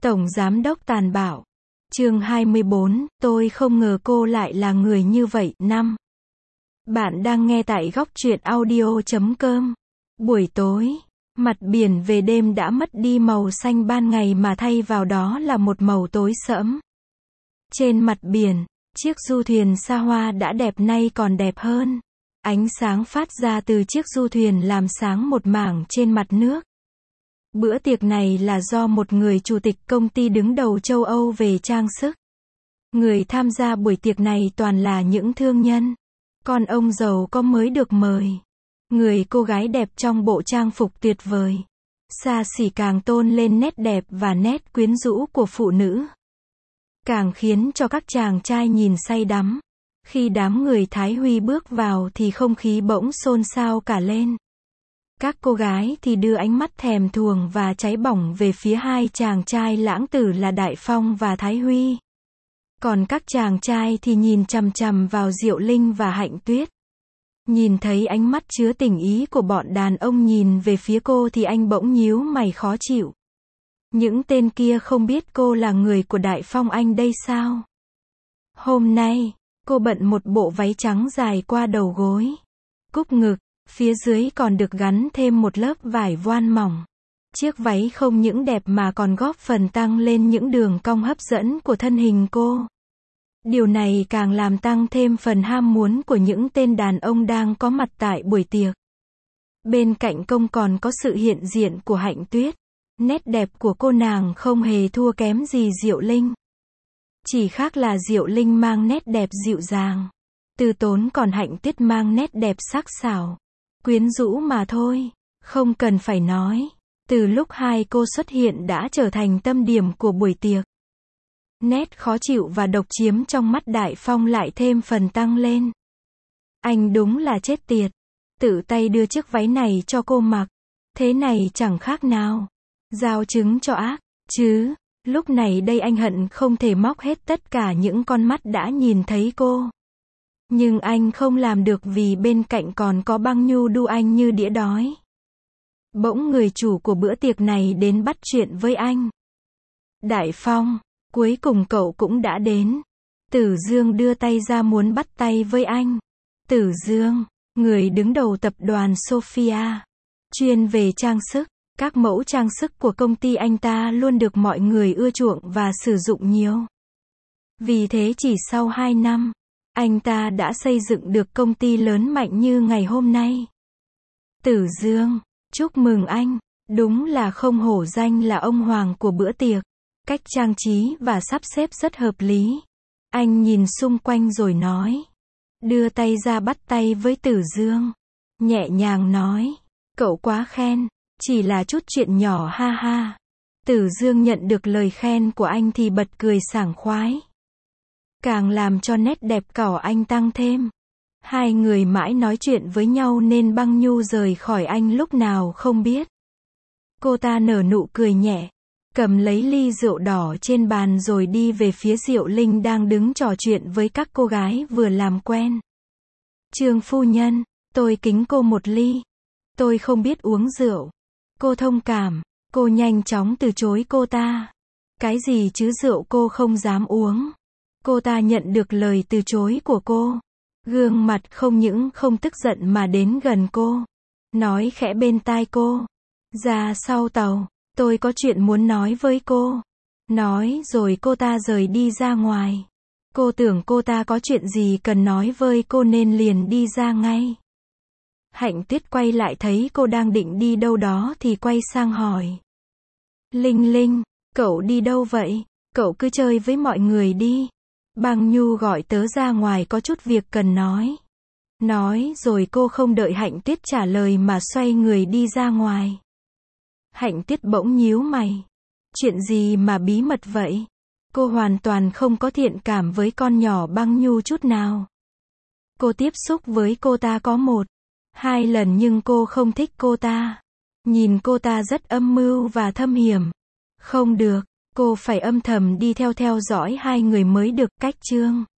Tổng Giám đốc tàn bạo. Chương 24, tôi không ngờ cô lại là người như vậy. 5. Bạn đang nghe tại góc truyện audio.com. Buổi tối, mặt biển về đêm đã mất đi màu xanh ban ngày mà thay vào đó là một màu tối sẫm. Trên mặt biển, chiếc du thuyền xa hoa đã đẹp nay còn đẹp hơn. Ánh sáng phát ra từ chiếc du thuyền làm sáng một mảng trên mặt nước. Bữa tiệc này là do một người chủ tịch công ty đứng đầu châu Âu về trang sức. Người tham gia buổi tiệc này toàn là những thương nhân. Con ông giàu có mới được mời. Người cô gái đẹp trong bộ trang phục tuyệt vời. Xa xỉ càng tôn lên nét đẹp và nét quyến rũ của phụ nữ. Càng khiến cho các chàng trai nhìn say đắm. Khi đám người Thái Huy bước vào thì không khí bỗng xôn xao cả lên. Các cô gái thì đưa ánh mắt thèm thuồng và cháy bỏng về phía hai chàng trai lãng tử là Đại Phong và Thái Huy. Còn các chàng trai thì nhìn chằm chằm vào Diệu Linh và Hạnh Tuyết. Nhìn thấy ánh mắt chứa tình ý của bọn đàn ông nhìn về phía cô thì anh bỗng nhíu mày khó chịu. Những tên kia không biết cô là người của Đại Phong anh đây sao? Hôm nay, cô bận một bộ váy trắng dài qua đầu gối. Cúc ngực. Phía dưới còn được gắn thêm một lớp vải voan mỏng. Chiếc váy không những đẹp mà còn góp phần tăng lên những đường cong hấp dẫn của thân hình cô. Điều này càng làm tăng thêm phần ham muốn của những tên đàn ông đang có mặt tại buổi tiệc. Bên cạnh công còn có sự hiện diện của Hạnh Tuyết. Nét đẹp của cô nàng không hề thua kém gì Diệu Linh. Chỉ khác là Diệu Linh mang nét đẹp dịu dàng. Từ tốn còn Hạnh Tuyết mang nét đẹp sắc sảo. Quyến rũ mà thôi, không cần phải nói. Từ lúc hai cô xuất hiện đã trở thành tâm điểm của buổi tiệc. Nét khó chịu và độc chiếm trong mắt Đại Phong lại thêm phần tăng lên. Anh đúng là chết tiệt. Tự tay đưa chiếc váy này cho cô mặc. Thế này chẳng khác nào giao trứng cho ác, chứ. Lúc này đây anh hận không thể móc hết tất cả những con mắt đã nhìn thấy cô. Nhưng anh không làm được vì bên cạnh còn có Băng Nhu đu anh như đĩa đói. Bỗng người chủ của bữa tiệc này đến bắt chuyện với anh. Đại Phong, cuối cùng cậu cũng đã đến. Tử Dương đưa tay ra muốn bắt tay với anh. Tử Dương, người đứng đầu tập đoàn Sophia, chuyên về trang sức. Các mẫu trang sức của công ty anh ta luôn được mọi người ưa chuộng và sử dụng nhiều. Vì thế chỉ sau 2 năm, anh ta đã xây dựng được công ty lớn mạnh như ngày hôm nay. Tử Dương, chúc mừng anh, đúng là không hổ danh là ông hoàng của bữa tiệc. Cách trang trí và sắp xếp rất hợp lý. Anh nhìn xung quanh rồi nói. Đưa tay ra bắt tay với Tử Dương. Nhẹ nhàng nói. Cậu quá khen, chỉ là chút chuyện nhỏ ha ha. Tử Dương nhận được lời khen của anh thì bật cười sảng khoái. Càng làm cho nét đẹp của anh tăng thêm. Hai người mãi nói chuyện với nhau nên Băng Nhu rời khỏi anh lúc nào không biết. Cô ta nở nụ cười nhẹ, cầm lấy ly rượu đỏ trên bàn rồi đi về phía Diệu Linh đang đứng trò chuyện với các cô gái vừa làm quen. Trương phu nhân, tôi kính cô một ly. Tôi không biết uống rượu. Cô thông cảm, cô nhanh chóng từ chối cô ta. Cái gì chứ rượu cô không dám uống. Cô ta nhận được lời từ chối của cô. Gương mặt không những không tức giận mà đến gần cô. Nói khẽ bên tai cô. Ra sau tàu, tôi có chuyện muốn nói với cô. Nói rồi cô ta rời đi ra ngoài. Cô tưởng cô ta có chuyện gì cần nói với cô nên liền đi ra ngay. Hạnh Tuyết quay lại thấy cô đang định đi đâu đó thì quay sang hỏi. Linh Linh, cậu đi đâu vậy? Cậu cứ chơi với mọi người đi. Băng Nhu gọi tớ ra ngoài có chút việc cần nói. Nói rồi cô không đợi Hạnh Tuyết trả lời mà xoay người đi ra ngoài. Hạnh Tuyết bỗng nhíu mày. Chuyện gì mà bí mật vậy? Cô hoàn toàn không có thiện cảm với con nhỏ Băng Nhu chút nào. Cô tiếp xúc với cô ta có 1-2 lần nhưng cô không thích cô ta. Nhìn cô ta rất âm mưu và thâm hiểm. Không được. Cô phải âm thầm đi theo dõi hai người mới được. Cách chương